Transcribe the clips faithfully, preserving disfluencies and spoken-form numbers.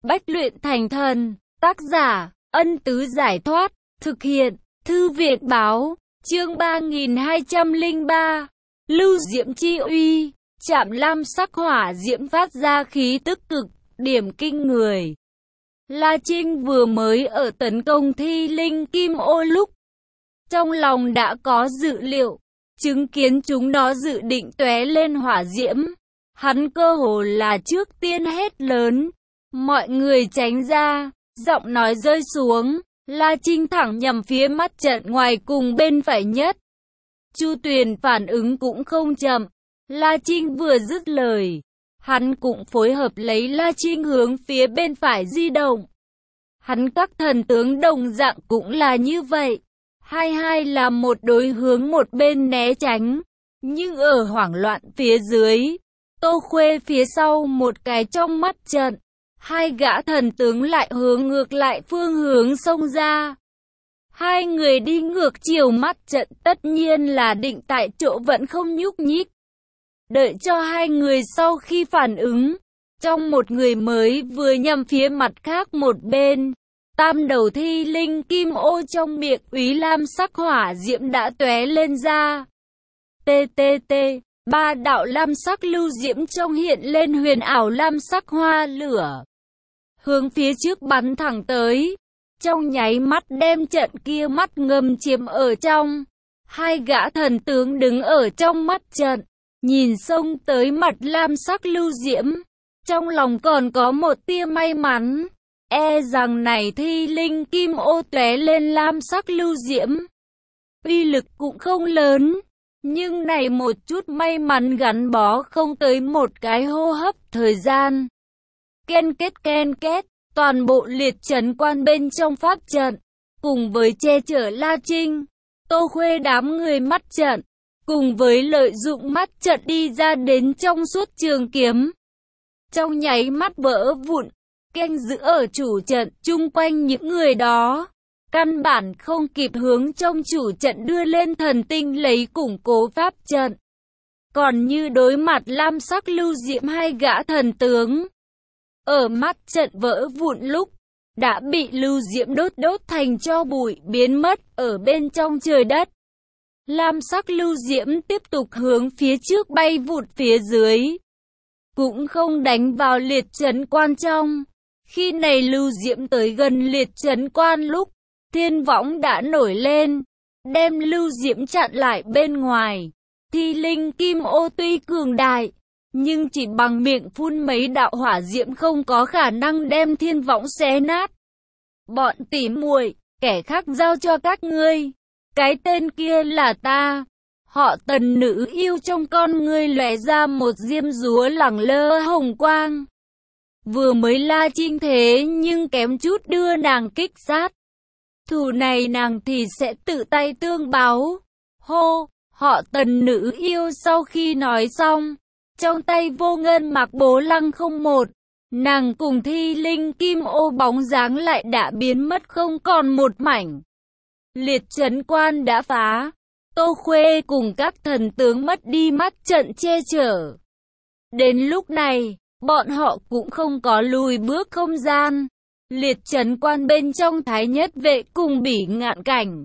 Bách luyện thành thần. Tác giả, Ân Tứ Giải Thoát. Thực hiện, Thư Việt Báo. Chương ba nghìn hai trăm lẻ ba. Lưu diễm chi uy. Chạm lam sắc hỏa diễm phát ra khí tức cực điểm kinh người. La Trinh vừa mới ở tấn công thi linh kim ô lúc, trong lòng đã có dự liệu, chứng kiến chúng nó dự định tóe lên hỏa diễm. Hắn cơ hồ là trước tiên hét lớn, mọi người tránh ra, giọng nói rơi xuống, La Trinh thẳng nhằm phía mắt trận ngoài cùng bên phải nhất. Chu Tuyền phản ứng cũng không chậm, La Trinh vừa dứt lời, hắn cũng phối hợp lấy La Trinh hướng phía bên phải di động. Hắn các thần tướng đồng dạng cũng là như vậy, hai hai là một đối hướng một bên né tránh, nhưng ở hoảng loạn phía dưới, Tô Khuê phía sau một cái trong mắt trận, hai gã thần tướng lại hướng ngược lại phương hướng xông ra. Hai người đi ngược chiều mắt trận tất nhiên là định tại chỗ vẫn không nhúc nhích. Đợi cho hai người sau khi phản ứng, trong một người mới vừa nhằm phía mặt khác một bên, tam đầu thi linh kim ô trong miệng úy lam sắc hỏa diễm đã tóe lên ra. Tê tê tê, ba đạo lam sắc lưu diễm trong hiện lên huyền ảo lam sắc hoa lửa, hướng phía trước bắn thẳng tới, trong nháy mắt đem trận kia mắt ngầm chiếm ở trong. Hai gã thần tướng đứng ở trong mắt trận, nhìn xông tới mặt lam sắc lưu diễm, trong lòng còn có một tia may mắn, e rằng này thi linh kim ô tóe lên lam sắc lưu diễm, uy lực cũng không lớn, nhưng này một chút may mắn gắn bó không tới một cái hô hấp thời gian. Ken kết ken kết, toàn bộ liệt trấn quan bên trong pháp trận, cùng với che chở La Trinh, Tô Khuê đám người mắt trận, cùng với lợi dụng mắt trận đi ra đến trong suốt trường kiếm, trong nháy mắt vỡ vụn. Canh giữ ở chủ trận chung quanh những người đó, căn bản không kịp hướng trong chủ trận đưa lên thần tinh lấy củng cố pháp trận. Còn như đối mặt lam sắc lưu diễm hai gã thần tướng, ở mắt trận vỡ vụn lúc, đã bị lưu diễm đốt đốt thành tro bụi biến mất ở bên trong trời đất. Lam sắc lưu diễm tiếp tục hướng phía trước bay vụt phía dưới, cũng không đánh vào liệt trấn quan trong. Khi này lưu diễm tới gần liệt trấn quan lúc, thiên võng đã nổi lên, đem lưu diễm chặn lại bên ngoài. Thi linh kim ô tuy cường đại, nhưng chỉ bằng miệng phun mấy đạo hỏa diễm không có khả năng đem thiên võng xé nát. Bọn tỉ muội, kẻ khác giao cho các ngươi, cái tên kia là ta. Họ Tần nữ yêu trong con ngươi lóe ra một diêm dúa lẳng lơ hồng quang. Vừa mới La Trinh thế nhưng kém chút đưa nàng kích sát. Thù này nàng thì sẽ tự tay tương báo. Hô, họ Tần nữ yêu sau khi nói xong, trong tay vô ngân mặc bố lăng không một, nàng cùng thi linh kim ô bóng dáng lại đã biến mất không còn một mảnh. Liệt trấn quan đã phá, Tô Khuê cùng các thần tướng mất đi mắt trận che chở. Đến lúc này, bọn họ cũng không có lùi bước không gian. Liệt trấn quan bên trong Thái Nhất Vệ cùng Bỉ Ngạn Cảnh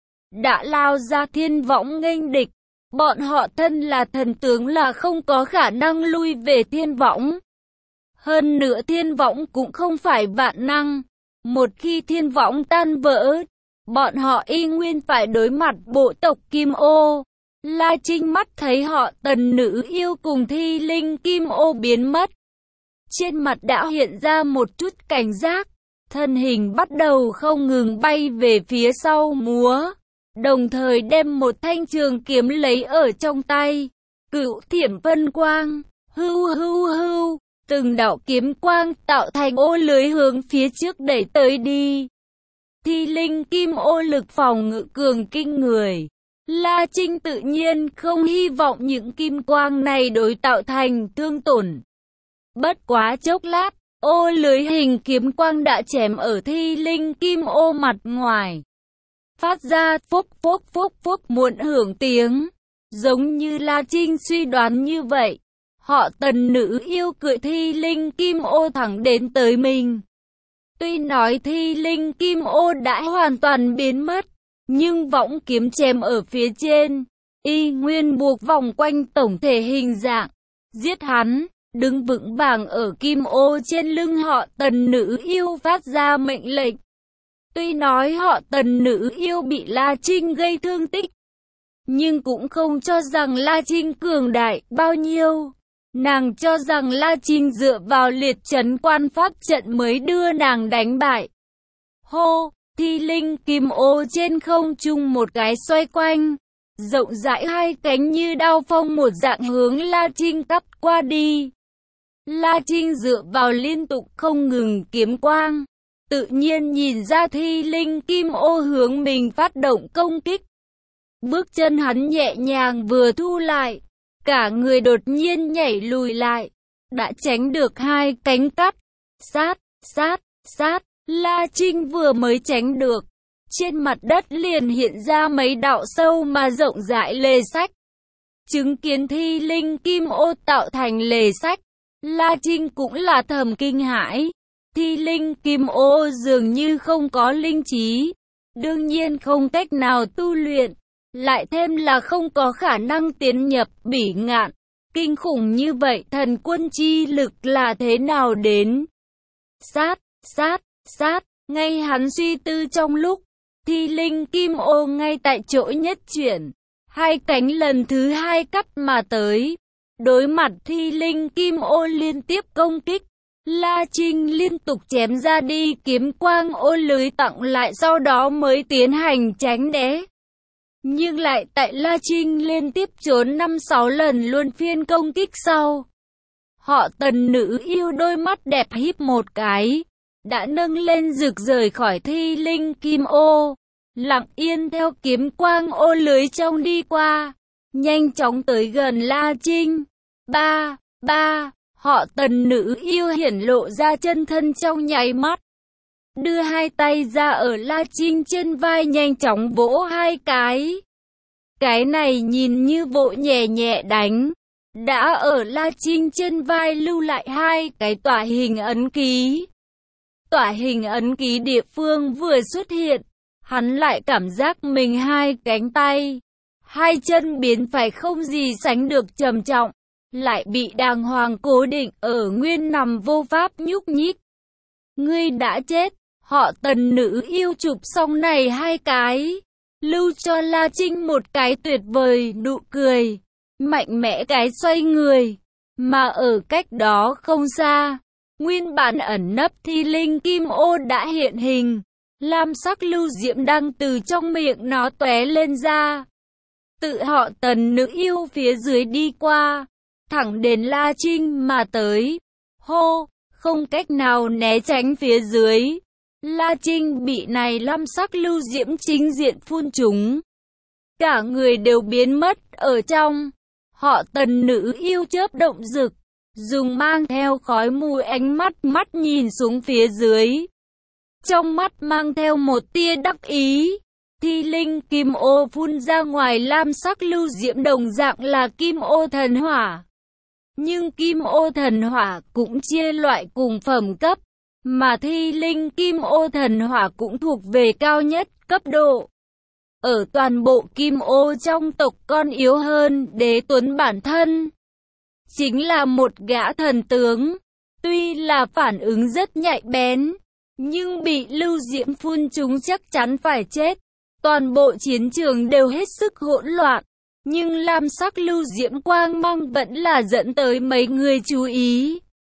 đã lao ra thiên võng nghênh địch. Bọn họ thân là thần tướng là không có khả năng lui về thiên võng. Hơn nữa thiên võng cũng không phải vạn năng. Một khi thiên võng tan vỡ, bọn họ y nguyên phải đối mặt bộ tộc Kim Ô. La Trinh mắt thấy họ Tần nữ yêu cùng thi linh kim ô biến mất, trên mặt đã hiện ra một chút cảnh giác, thân hình bắt đầu không ngừng bay về phía sau múa, đồng thời đem một thanh trường kiếm lấy ở trong tay. Cửu thiểm vân quang, hưu hưu hưu, từng đạo kiếm quang tạo thành ô lưới hướng phía trước đẩy tới đi. Thi linh kim ô lực phòng ngự cường kinh người, La Trinh tự nhiên không hy vọng những kim quang này đối tạo thành thương tổn. Bất quá chốc lát, ô lưới hình kiếm quang đã chém ở thi linh kim ô mặt ngoài, phát ra phốc phốc phốc phốc muộn hưởng tiếng, giống như La Trinh suy đoán như vậy. Họ Tần nữ yêu cưỡi thi linh kim ô thẳng đến tới mình, Tuy nói thi linh kim ô đã hoàn toàn biến mất, nhưng võng kiếm chém ở phía trên, y nguyên buộc vòng quanh tổng thể hình dạng. Giết hắn, đứng vững vàng ở kim ô trên lưng họ Tần nữ yêu phát ra mệnh lệnh. Tuy nói họ Tần nữ yêu bị La Trinh gây thương tích, nhưng cũng không cho rằng La Trinh cường đại bao nhiêu. Nàng cho rằng La Trinh dựa vào liệt trấn quan pháp trận mới đưa nàng đánh bại. Hô, thi linh kim ô trên không trung một cái xoay quanh, rộng rãi hai cánh như đao phong một dạng hướng La Trinh cắt qua đi. La Trinh dựa vào liên tục không ngừng kiếm quang, tự nhiên nhìn ra thi linh kim ô hướng mình phát động công kích. Bước chân hắn nhẹ nhàng vừa thu lại, cả người đột nhiên nhảy lùi lại, đã tránh được hai cánh cắt. Sát, sát, sát, La Trinh vừa mới tránh được, trên mặt đất liền hiện ra mấy đạo sâu mà rộng rãi lề sách. Chứng kiến thi linh kim ô tạo thành lề sách, La Trinh cũng là thầm kinh hãi. Thi linh kim ô dường như không có linh trí, đương nhiên không cách nào tu luyện, lại thêm là không có khả năng tiến nhập bỉ ngạn. Kinh khủng như vậy thần quân chi lực là thế nào đến? Sát, sát, sát, ngay hắn suy tư trong lúc, thi linh kim ô ngay tại chỗ nhất chuyển, hai cánh lần thứ hai cắt mà tới. Đối mặt thi linh kim ô liên tiếp công kích, La Trinh liên tục chém ra đi kiếm quang ô lưới tặng lại, sau đó mới tiến hành tránh né. Nhưng lại tại La Trinh liên tiếp trốn năm sáu lần luân phiên công kích sau, họ Tần nữ yêu đôi mắt đẹp híp một cái, đã nâng lên rực rời khỏi thi linh kim ô, lặng yên theo kiếm quang ô lưới trong đi qua, nhanh chóng tới gần La Trinh. Ba, ba, họ Tần nữ yêu hiển lộ ra chân thân trong nháy mắt, đưa hai tay ra ở La Trinh trên vai nhanh chóng vỗ hai cái. Cái này nhìn như vỗ nhẹ nhẹ đánh, đã ở La Trinh trên vai lưu lại hai cái tỏa hình ấn ký. Tỏa hình ấn ký địa phương vừa xuất hiện, hắn lại cảm giác mình hai cánh tay, hai chân biến phải không gì sánh được trầm trọng, lại bị đàng hoàng cố định ở nguyên nằm vô pháp nhúc nhích. Ngươi đã chết, họ Tần nữ yêu chụp xong này hai cái, lưu cho La Trinh một cái tuyệt vời nụ cười, mạnh mẽ cái xoay người, mà ở cách đó không xa, nguyên bản ẩn nấp thi linh kim ô đã hiện hình, lam sắc lưu diễm đang từ trong miệng nó tóe lên ra. Tự họ Tần nữ yêu phía dưới đi qua, thẳng đến La Trinh mà tới. Hô, không cách nào né tránh phía dưới. La Trinh bị này lam sắc lưu diễm chính diện phun trúng, cả người đều biến mất ở trong. Họ Tần nữ yêu chớp động rực, dùng mang theo khói mùi ánh mắt mắt nhìn xuống phía dưới, trong mắt mang theo một tia đắc ý. Thi linh kim ô phun ra ngoài lam sắc lưu diễm đồng dạng là kim ô thần hỏa, nhưng kim ô thần hỏa cũng chia loại cùng phẩm cấp, mà thi linh kim ô thần hỏa cũng thuộc về cao nhất cấp độ. Ở toàn bộ kim ô trong tộc con yếu hơn Đế Tuấn bản thân, chính là một gã thần tướng. Tuy là phản ứng rất nhạy bén, nhưng bị lưu diễm phun chúng chắc chắn phải chết. Toàn bộ chiến trường đều hết sức hỗn loạn, nhưng lam sắc lưu diễm quang mang vẫn là dẫn tới mấy người chú ý.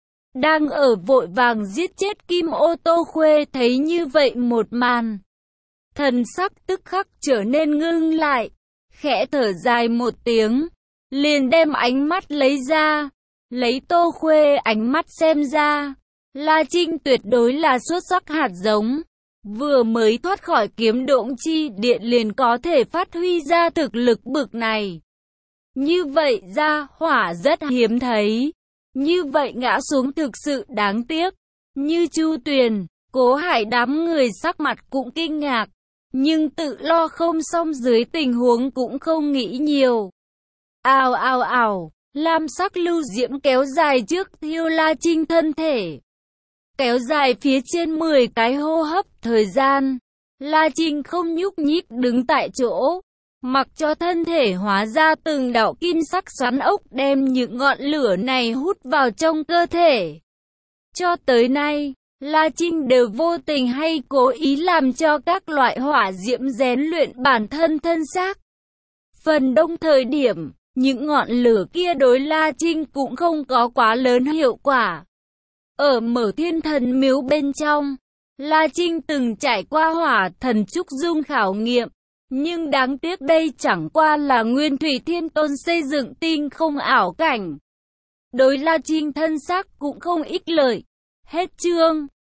Đang ở vội vàng giết chết kim ô Tô Khuê thấy như vậy một màn, thần sắc tức khắc trở nên ngưng lại, khẽ thở dài một tiếng, liền đem ánh mắt lấy ra, lấy Tô Khuê ánh mắt xem ra, La Trinh tuyệt đối là xuất sắc hạt giống, vừa mới thoát khỏi kiếm độn chi điện liền có thể phát huy ra thực lực bực này. Như vậy ra hỏa rất hiếm thấy, như vậy ngã xuống thực sự đáng tiếc. Như Chu Tuyền, Cố Hải đám người sắc mặt cũng kinh ngạc, nhưng tự lo không xong dưới tình huống cũng không nghĩ nhiều. Ào ào ào, lam sắc lưu diễm kéo dài trước thiêu La Trinh thân thể. kéo dài phía trên mười cái hô hấp thời gian. La Trinh không nhúc nhích đứng tại chỗ, mặc cho thân thể hóa ra từng đạo kim sắc xoắn ốc đem những ngọn lửa này hút vào trong cơ thể. Cho tới nay, La Trinh đều vô tình hay cố ý làm cho các loại hỏa diễm rèn luyện bản thân thân xác. Phần đông thời điểm, những ngọn lửa kia đối La Trinh cũng không có quá lớn hiệu quả. Ở Mở Thiên Thần Miếu bên trong, La Trinh từng trải qua hỏa thần trúc dung khảo nghiệm, nhưng đáng tiếc đây chẳng qua là Nguyên Thủy Thiên Tôn xây dựng tinh không ảo cảnh. Đối La Trinh thân xác cũng không ích lợi. Hết chương.